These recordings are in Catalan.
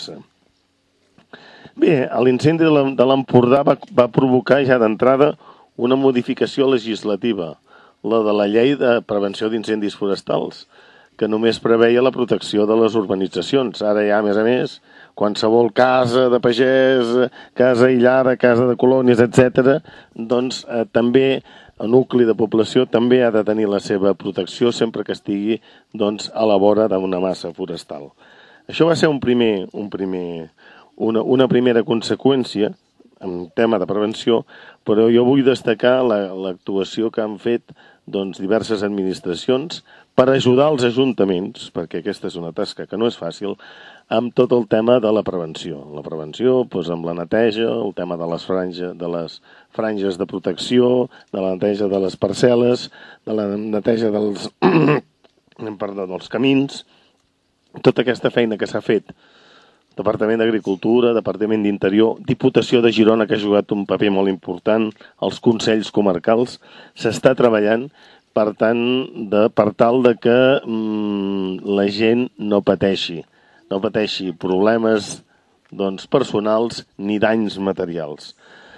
Bé, l'incendi de l'Empordà va provocar ja d'entrada una modificació legislativa, la de la llei de prevenció d'incendis forestals, que només preveia la protecció de les urbanitzacions. Ara ja, a més, qualsevol casa de pagès, casa aïllada, casa de colònies, etc., doncs també el nucli de població també ha de tenir la seva protecció sempre que estigui doncs, a la vora d'una massa forestal. Això va ser una primera conseqüència en tema de prevenció, però jo vull destacar l'actuació que han fet doncs, diverses administracions per ajudar els ajuntaments, perquè aquesta és una tasca que no és fàcil, amb tot el tema de la prevenció. La prevenció, doncs, amb la neteja, el tema de les franges de protecció, de la neteja de les parcel·les, de la neteja dels camins, tota aquesta feina que s'ha fet. Departament d'Agricultura, Departament d'Interior, Diputació de Girona, que ha jugat un paper molt important, els consells comarcals, s'està treballant per tal de que la gent no pateixi problemes personals ni danys materials.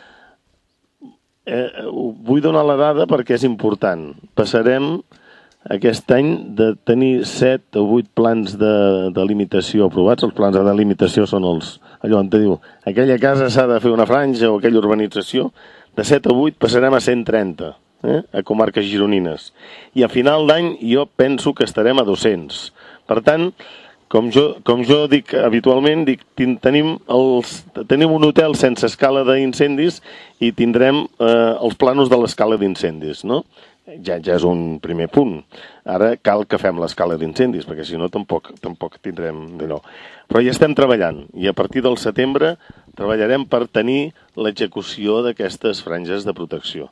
Vull donar la dada perquè és important. Passarem aquest any de tenir 7 o 8 plans de delimitació aprovats. Els plans de delimitació són allò on te diu aquella casa s'ha de fer una franja o aquella urbanització. De 7 a 8 passarem a 130 a comarques gironines. I a final d'any jo penso que estarem a 200. Per tant, com jo dic habitualment, tenim un hotel sense escala d'incendis i tindrem els planos de l'escala d'incendis, no? Ja és un primer punt. Ara cal que fem l'escala d'incendis, perquè si no tampoc tindrem d'allò. Però ja estem treballant i a partir del setembre treballarem per tenir l'execució d'aquestes franges de protecció.